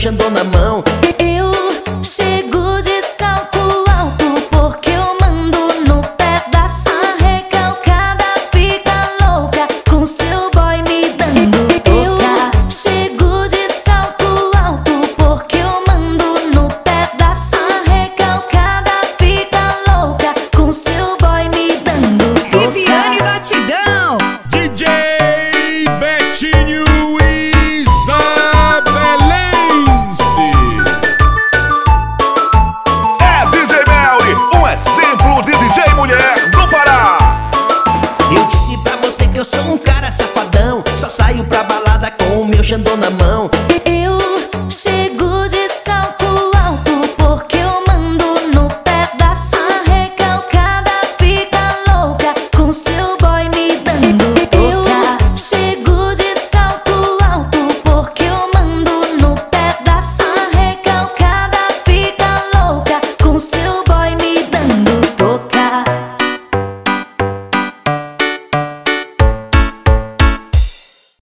Xandão na mão. Eu chego de salto alto porque eu mando no pedaço. A recalcada fica louca com seu boy me dando toca. Eu chego de salto alto porque eu mando no pedaço. A recalcada fica louca com seu boy me dando toca. Viviane Batidão, DJ Betinho Isabelense. É DJ Melly, um exemplo de DJ mulher do Pará. Eu disse pra você que eu sou um cara safadão, só saio pra balada com o meu Xandão na mão.